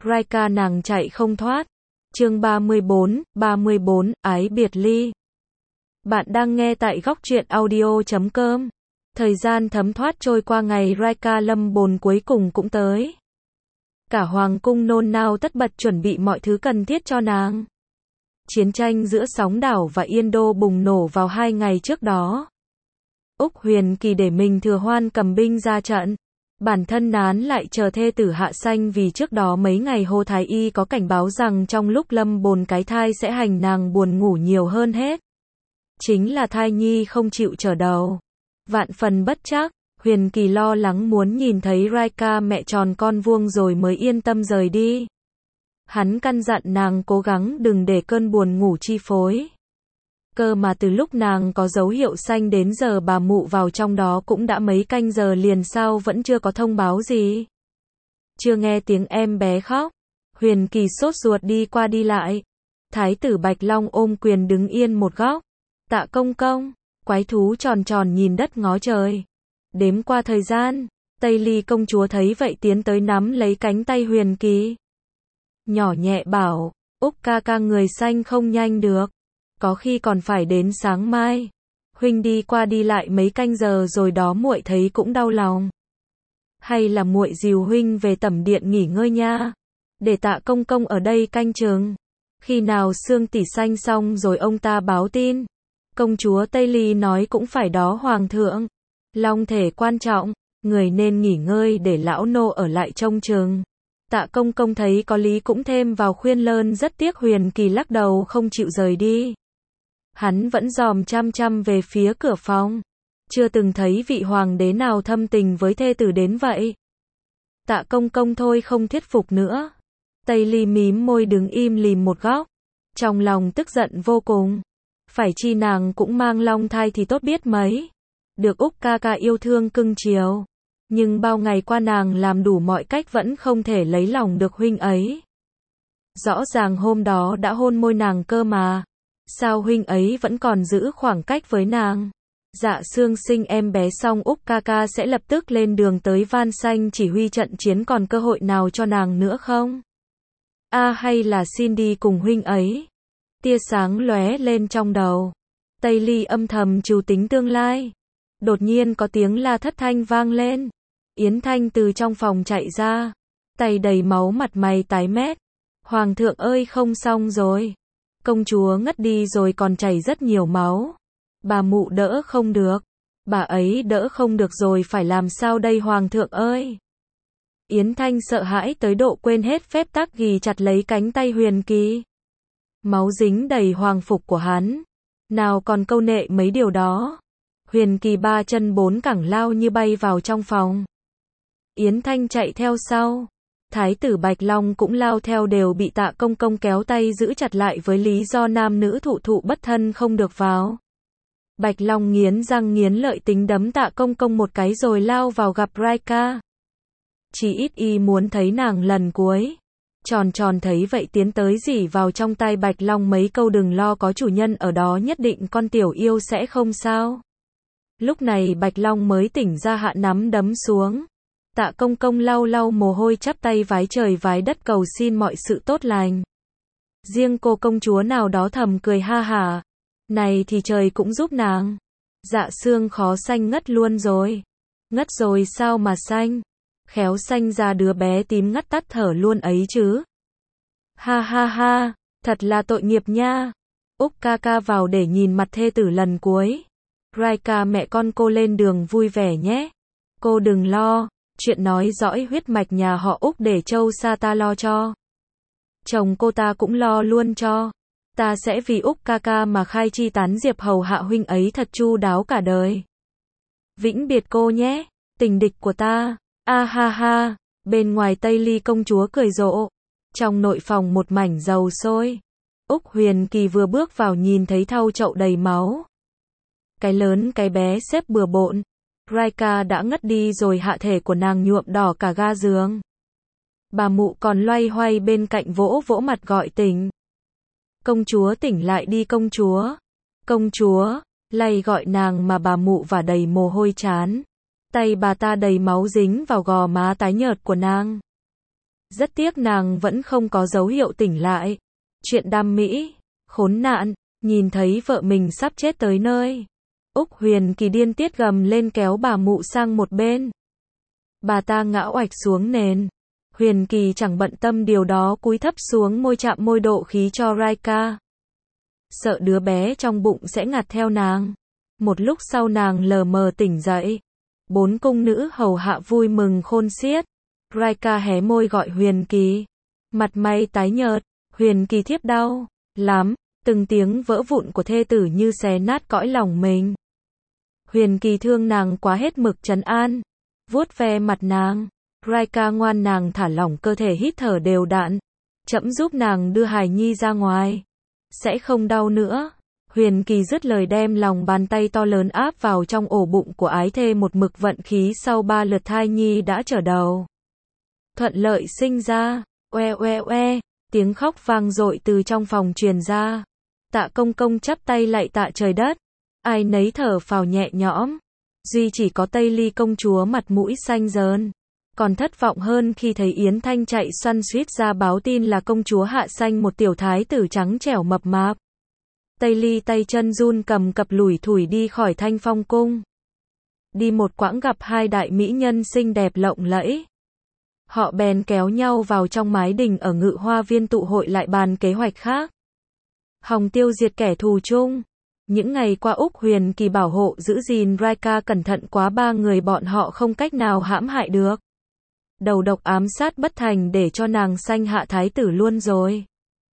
Raika nàng chạy không thoát. Chương 34, ái biệt ly. Bạn đang nghe tại góc truyện audio.com. Thời gian thấm thoát trôi qua, ngày Raika lâm bồn cuối cùng cũng tới. Cả hoàng cung nôn nao tất bật chuẩn bị mọi thứ cần thiết cho nàng. Chiến tranh giữa Sóng Đảo và Yên Đô bùng nổ vào 2 ngày trước đó. Úc Huyền Kỳ để mình Thừa Hoan cầm binh ra trận. Bản thân nán lại chờ thê tử hạ sanh, vì trước đó mấy ngày Hồ Thái Y có cảnh báo rằng trong lúc lâm bồn cái thai sẽ hành nàng buồn ngủ nhiều hơn hết. Chính là thai nhi không chịu trở đầu. Vạn phần bất trắc, Huyền Kỳ lo lắng muốn nhìn thấy Raika mẹ tròn con vuông rồi mới yên tâm rời đi. Hắn căn dặn nàng cố gắng đừng để cơn buồn ngủ chi phối. Cơ mà từ lúc nàng có dấu hiệu sanh đến giờ bà mụ vào trong đó cũng đã mấy canh giờ liền, sao vẫn chưa có thông báo gì. Chưa nghe tiếng em bé khóc. Huyền Kỳ sốt ruột đi qua đi lại. Thái tử Bạch Long ôm quyền đứng yên một góc. Tạ công công, quái thú tròn tròn nhìn đất ngó trời. Đếm qua thời gian, Tây Ly công chúa thấy vậy tiến tới nắm lấy cánh tay Huyền Kỳ. Nhỏ nhẹ bảo, Úc ca ca người sanh không nhanh được. Có khi còn phải đến sáng mai. Huynh đi qua đi lại mấy canh giờ rồi đó, muội thấy cũng đau lòng. Hay là muội dìu huynh về tẩm điện nghỉ ngơi nha. Để Tạ công công ở đây canh chừng. Khi nào Sương tỷ sanh xong rồi ông ta báo tin. Công chúa Tây Ly nói cũng phải đó hoàng thượng. Long thể quan trọng, người nên nghỉ ngơi để lão nô ở lại trông chừng. Tạ công công thấy có lý cũng thêm vào khuyên lơn, rất tiếc Huyền Kỳ lắc đầu không chịu rời đi. Hắn vẫn dòm chăm chăm về phía cửa phòng. Chưa từng thấy vị hoàng đế nào thâm tình với thê tử đến vậy. Tạ công công thôi không thuyết phục nữa. Tây Ly mím môi đứng im lìm một góc. Trong lòng tức giận vô cùng. Phải chi nàng cũng mang long thai thì tốt biết mấy. Được Úc ca ca yêu thương cưng chiều. Nhưng bao ngày qua nàng làm đủ mọi cách vẫn không thể lấy lòng được huynh ấy. Rõ ràng hôm đó đã hôn môi nàng cơ mà. Sao huynh ấy vẫn còn giữ khoảng cách với nàng? Dạ Sương sinh em bé xong Úc ca ca sẽ lập tức lên đường tới Van Xanh chỉ huy trận chiến, còn cơ hội nào cho nàng nữa không? Hay là xin đi cùng huynh ấy? Tia sáng lóe lên trong đầu. Tây Ly âm thầm trù tính tương lai. Đột nhiên có tiếng la thất thanh vang lên. Yến Thanh từ trong phòng chạy ra. Tay đầy máu, mặt mày tái mét. Hoàng thượng ơi, không xong rồi. Công chúa ngất đi rồi còn chảy rất nhiều máu. Bà mụ đỡ không được. Bà ấy đỡ không được rồi, phải làm sao đây hoàng thượng ơi? Yến Thanh sợ hãi tới độ quên hết phép tắc, ghì chặt lấy cánh tay Huyền Kỳ. Máu dính đầy hoàng phục của hắn. Nào còn câu nệ mấy điều đó. Huyền Kỳ 3 chân 4 cẳng lao như bay vào trong phòng. Yến Thanh chạy theo sau. Thái tử Bạch Long cũng lao theo, đều bị Tạ công công kéo tay giữ chặt lại với lý do nam nữ thụ thụ bất thân không được vào. Bạch Long nghiến răng nghiến lợi tính đấm Tạ công công một cái rồi lao vào gặp Raika. Chỉ ít y muốn thấy nàng lần cuối. Tròn tròn thấy vậy tiến tới rỉ vào trong tay Bạch Long mấy câu, đừng lo, có chủ nhân ở đó nhất định con tiểu yêu sẽ không sao. Lúc này Bạch Long mới tỉnh ra, hạ nắm đấm xuống. Tạ công công lau lau mồ hôi, chắp tay vái trời vái đất cầu xin mọi sự tốt lành. Riêng cô công chúa nào đó thầm cười ha hả. Này thì trời cũng giúp nàng. Dạ Sương khó sanh ngất luôn rồi. Ngất rồi sao mà sanh? Khéo sanh ra đứa bé tím ngắt tắt thở luôn ấy chứ. Ha ha ha, thật là tội nghiệp nha. Úc ca ca vào để nhìn mặt thê tử lần cuối. Raika mẹ con cô lên đường vui vẻ nhé. Cô đừng lo. Chuyện nói dõi huyết mạch nhà họ Úc để Châu Sa ta lo cho. Chồng cô ta cũng lo luôn cho. Ta sẽ vì Úc ca ca mà khai chi tán diệp hầu hạ huynh ấy thật chu đáo cả đời. Vĩnh biệt cô nhé, tình địch của ta. Ha ha. Bên ngoài Tây Ly công chúa cười rộ. Trong nội phòng một mảnh dầu sôi. Úc Huyền Kỳ vừa bước vào nhìn thấy thau chậu đầy máu. Cái lớn cái bé xếp bừa bộn. Raika đã ngất đi rồi, hạ thể của nàng nhuộm đỏ cả ga giường. Bà mụ còn loay hoay bên cạnh vỗ vỗ mặt gọi tỉnh. Công chúa tỉnh lại đi công chúa. Công chúa, lay gọi nàng mà bà mụ vả đầy mồ hôi chán. Tay bà ta đầy máu dính vào gò má tái nhợt của nàng. Rất tiếc nàng vẫn không có dấu hiệu tỉnh lại. Chuyện đam mỹ, khốn nạn, nhìn thấy vợ mình sắp chết tới nơi. Úc Huyền Kỳ điên tiết gầm lên kéo bà mụ sang một bên. Bà ta ngã oạch xuống nền. Huyền Kỳ chẳng bận tâm điều đó, cúi thấp xuống môi chạm môi độ khí cho Raika. Sợ đứa bé trong bụng sẽ ngạt theo nàng. Một lúc sau nàng lờ mờ tỉnh dậy. 4 cung nữ hầu hạ vui mừng khôn xiết. Raika hé môi gọi Huyền Kỳ. Mặt mày tái nhợt. Huyền Kỳ thiếp đau lắm. Từng tiếng vỡ vụn của thê tử như xé nát cõi lòng mình. Huyền Kỳ thương nàng quá, hết mực trấn an, vuốt ve mặt nàng. Raika ngoan, nàng thả lỏng cơ thể, hít thở đều đặn. Trẫm giúp nàng đưa hài nhi ra ngoài. Sẽ không đau nữa. Huyền Kỳ dứt lời đem lòng bàn tay to lớn áp vào trong ổ bụng của ái thê, một mực vận khí, sau 3 lượt thai nhi đã trở đầu. Thuận lợi sinh ra. Oe oe oe. Tiếng khóc vang dội từ trong phòng truyền ra. Tạ Công Công chắp tay lạy tạ trời đất. Ai nấy thở phào nhẹ nhõm. Duy chỉ có Tây Ly công chúa mặt mũi xanh dờn. Còn thất vọng hơn khi thấy Yến Thanh chạy xoăn xuýt ra báo tin là công chúa hạ sanh một tiểu thái tử trắng trẻo mập mạp. Tây Ly tay chân run cầm cập lủi thủi đi khỏi Thanh Phong cung. Đi một quãng gặp 2 đại mỹ nhân xinh đẹp lộng lẫy. Họ bèn kéo nhau vào trong mái đình ở Ngự Hoa Viên tụ hội lại bàn kế hoạch khác. Hòng tiêu diệt kẻ thù chung. Những ngày qua Úc Huyền Kỳ bảo hộ giữ gìn Raika cẩn thận quá, 3 người bọn họ không cách nào hãm hại được. Đầu độc ám sát bất thành để cho nàng sanh hạ thái tử luôn rồi.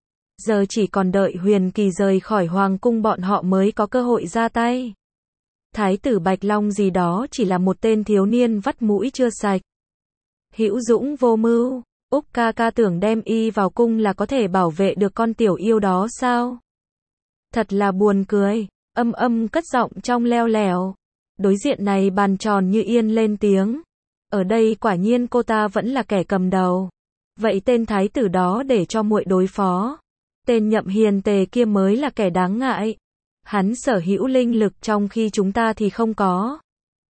Giờ chỉ còn đợi Huyền Kỳ rời khỏi hoàng cung bọn họ mới có cơ hội ra tay. Thái tử Bạch Long gì đó chỉ là một tên thiếu niên vắt mũi chưa sạch. Hữu dũng vô mưu. Úc ca ca tưởng đem y vào cung là có thể bảo vệ được con tiểu yêu đó sao? Thật là buồn cười. Cất giọng trong leo lẻo. Đối diện này bàn tròn như yên lên tiếng. Ở đây quả nhiên cô ta vẫn là kẻ cầm đầu. Vậy tên thái tử đó để cho muội đối phó. Tên Nhậm Hiền Tề kia mới là kẻ đáng ngại. Hắn sở hữu linh lực trong khi chúng ta thì không có.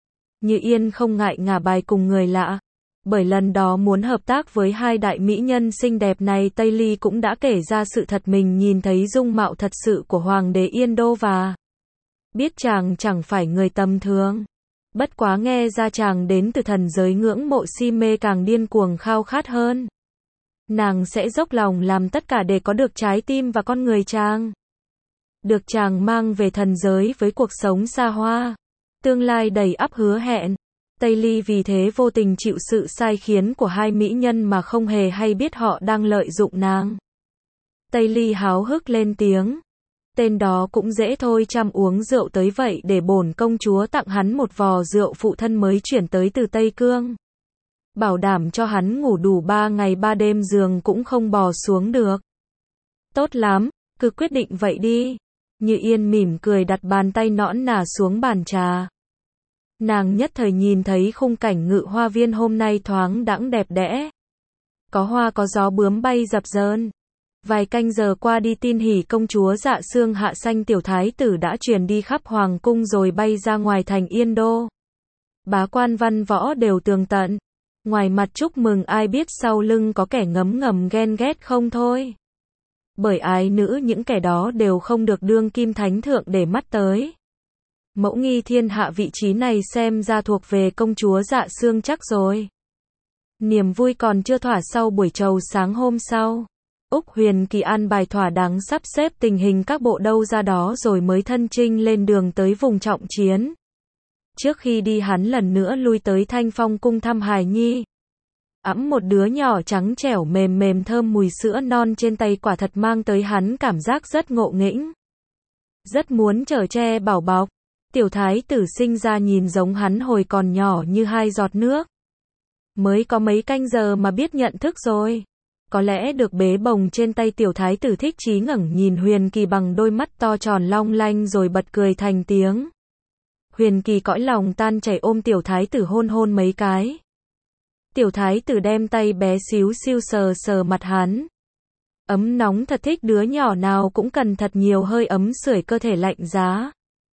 Như Yên không ngại ngả bài cùng người lạ. Bởi lần đó muốn hợp tác với 2 đại mỹ nhân xinh đẹp này, Tây Ly cũng đã kể ra sự thật, mình nhìn thấy dung mạo thật sự của Hoàng đế Yên Đô và biết chàng chẳng phải người tầm thường. Bất quá nghe ra chàng đến từ thần giới, ngưỡng mộ si mê, càng điên cuồng khao khát hơn. Nàng sẽ dốc lòng làm tất cả để có được trái tim và con người chàng. Được chàng mang về thần giới với cuộc sống xa hoa. Tương lai đầy ắp hứa hẹn. Tây Ly vì thế vô tình chịu sự sai khiến của 2 mỹ nhân mà không hề hay biết họ đang lợi dụng nàng. Tây Ly háo hức lên tiếng. Tên đó cũng dễ thôi, chăm uống rượu tới vậy để bổn công chúa tặng hắn một vò rượu phụ thân mới chuyển tới từ Tây Cương. Bảo đảm cho hắn ngủ đủ 3 ngày 3 đêm, giường cũng không bò xuống được. Tốt lắm, cứ quyết định vậy đi. Như Yên mỉm cười đặt bàn tay nõn nà xuống bàn trà. Nàng nhất thời nhìn thấy khung cảnh Ngự Hoa Viên hôm nay thoáng đãng đẹp đẽ. Có hoa có gió bướm bay dập dờn. Vài canh giờ qua đi, tin hỉ công chúa Dạ Xương hạ sanh tiểu thái tử đã truyền đi khắp hoàng cung rồi bay ra ngoài thành Yên Đô. Bá quan văn võ đều tường tận. Ngoài mặt chúc mừng, ai biết sau lưng có kẻ ngấm ngầm ghen ghét không thôi. Bởi ái nữ những kẻ đó đều không được đương kim thánh thượng để mắt tới. Mẫu nghi thiên hạ vị trí này xem ra thuộc về công chúa Dạ Xương chắc rồi. Niềm vui còn chưa thỏa, sau buổi trầu sáng hôm sau, Úc Huyền Kỳ an bài thỏa đáng sắp xếp tình hình các bộ đâu ra đó rồi mới thân chinh lên đường tới vùng trọng chiến. Trước khi đi hắn lần nữa lui tới Thanh Phong cung thăm hài nhi. Ẵm một đứa nhỏ trắng trẻo mềm mềm thơm mùi sữa non trên tay, quả thật mang tới hắn cảm giác rất ngộ nghĩnh. Rất muốn chở che bảo bọc. Tiểu thái tử sinh ra nhìn giống hắn hồi còn nhỏ như 2 giọt nước. Mới có mấy canh giờ mà biết nhận thức rồi. Có lẽ được bế bồng trên tay, tiểu thái tử thích chí ngẩng nhìn Huyền Kỳ bằng đôi mắt to tròn long lanh rồi bật cười thành tiếng. Huyền Kỳ cõi lòng tan chảy ôm tiểu thái tử hôn hôn mấy cái. Tiểu thái tử đem tay bé xíu xiu sờ sờ mặt hắn. Ấm nóng thật thích, đứa nhỏ nào cũng cần thật nhiều hơi ấm sưởi cơ thể lạnh giá.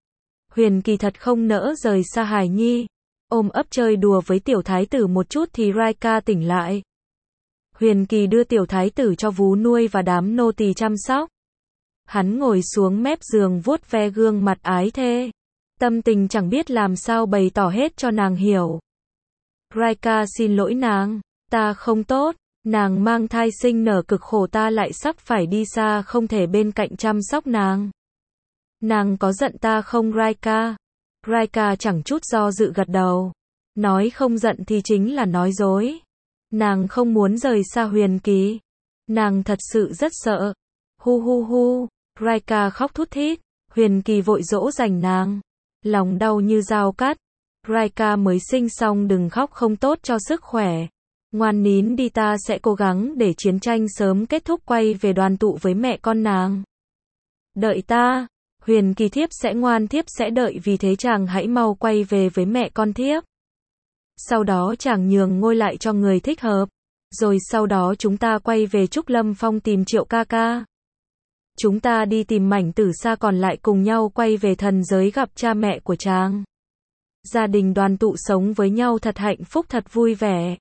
Huyền Kỳ thật không nỡ rời xa hài nhi. Ôm ấp chơi đùa với tiểu thái tử một chút thì Raika tỉnh lại. Huyền Kỳ đưa tiểu thái tử cho vú nuôi và đám nô tỳ chăm sóc. Hắn ngồi xuống mép giường vuốt ve gương mặt ái thê. Tâm tình chẳng biết làm sao bày tỏ hết cho nàng hiểu. Raika xin lỗi nàng, ta không tốt, nàng mang thai sinh nở cực khổ, ta lại sắp phải đi xa không thể bên cạnh chăm sóc nàng. Nàng có giận ta không Raika? Raika chẳng chút do dự gật đầu. Nói không giận thì chính là nói dối. Nàng không muốn rời xa Huyền Kỳ. Nàng thật sự rất sợ. Hu hu hu, Raika khóc thút thít. Huyền Kỳ vội dỗ dành nàng. Lòng đau như dao cắt. Raika mới sinh xong, đừng khóc, không tốt cho sức khỏe. Ngoan nín đi, ta sẽ cố gắng để chiến tranh sớm kết thúc, quay về đoàn tụ với mẹ con nàng. Đợi ta. Huyền Kỳ, thiếp sẽ ngoan, thiếp sẽ đợi, vì thế chàng hãy mau quay về với mẹ con thiếp. Sau đó chàng nhường ngôi lại cho người thích hợp. Rồi sau đó chúng ta quay về Trúc Lâm Phong tìm Triệu ca ca. Chúng ta đi tìm Mảnh Tử Sa, còn lại cùng nhau quay về thần giới gặp cha mẹ của chàng. Gia đình đoàn tụ sống với nhau thật hạnh phúc, thật vui vẻ.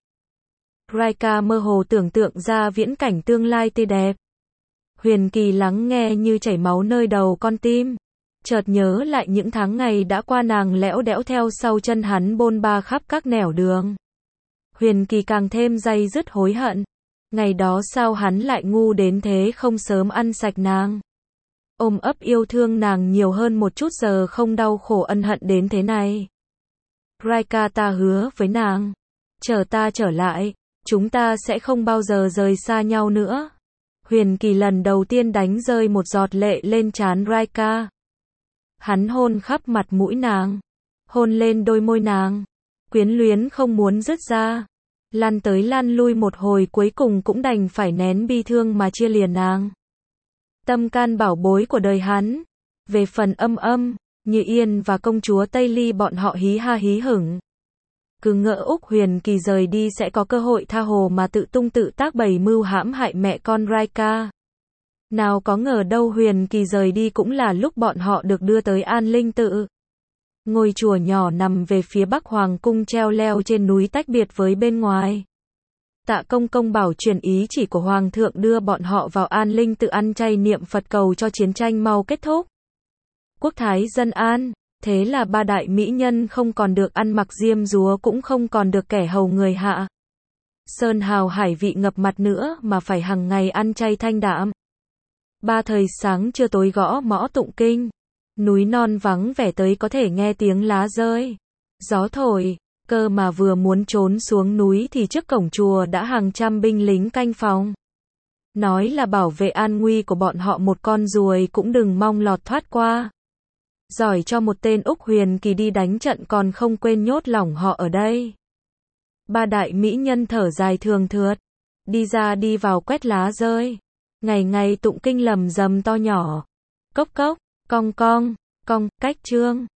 Raika mơ hồ tưởng tượng ra viễn cảnh tương lai tươi đẹp. Huyền Kỳ lắng nghe như chảy máu nơi đầu con tim. Chợt nhớ lại những tháng ngày đã qua, nàng lẽo đẽo theo sau chân hắn bôn ba khắp các nẻo đường. Huyền Kỳ càng thêm day dứt hối hận. Ngày đó sao hắn lại ngu đến thế, không sớm ăn sạch nàng. Ôm ấp yêu thương nàng nhiều hơn một chút, giờ không đau khổ ân hận đến thế này. Raika, ta hứa với nàng. Chờ ta trở lại, chúng ta sẽ không bao giờ rời xa nhau nữa. Huyền Kỳ lần đầu tiên đánh rơi một giọt lệ lên trán Raika. Hắn hôn khắp mặt mũi nàng. Hôn lên đôi môi nàng. Quyến luyến không muốn dứt ra. Lăn tới lăn lui một hồi, cuối cùng cũng đành phải nén bi thương mà chia lìa nàng. Tâm can bảo bối của đời hắn. Về phần Âm, Như Yên và công chúa Tây Ly, bọn họ hí ha hí hửng. Cứ ngỡ Úc Huyền Kỳ rời đi sẽ có cơ hội tha hồ mà tự tung tự tác bày mưu hãm hại mẹ con Raika. Nào có ngờ đâu, Huyền Kỳ rời đi cũng là lúc bọn họ được đưa tới An Linh Tự. Ngôi chùa nhỏ nằm về phía bắc hoàng cung, treo leo trên núi, tách biệt với bên ngoài. Tạ Công Công bảo truyền ý chỉ của Hoàng thượng, đưa bọn họ vào An Linh Tự ăn chay niệm Phật, cầu cho chiến tranh mau kết thúc. Quốc thái dân an. Thế là ba đại mỹ nhân không còn được ăn mặc diêm dúa, cũng không còn được kẻ hầu người hạ. Sơn hào hải vị ngập mặt nữa, mà phải hằng ngày ăn chay thanh đạm. Ba thời sáng trưa tối gõ mõ tụng kinh. Núi non vắng vẻ tới có thể nghe tiếng lá rơi. Gió thổi, cơ mà vừa muốn trốn xuống núi thì trước cổng chùa đã hàng trăm binh lính canh phòng. Nói là bảo vệ an nguy của bọn họ, một con ruồi cũng đừng mong lọt thoát qua. Giỏi cho một tên Úc Huyền Kỳ đi đánh trận còn không quên nhốt lỏng họ ở đây. Ba đại mỹ nhân thở dài thường thượt. Đi ra đi vào quét lá rơi. Ngày ngày tụng kinh lầm rầm to nhỏ. Cốc cốc, cong cong, cong, cách chương.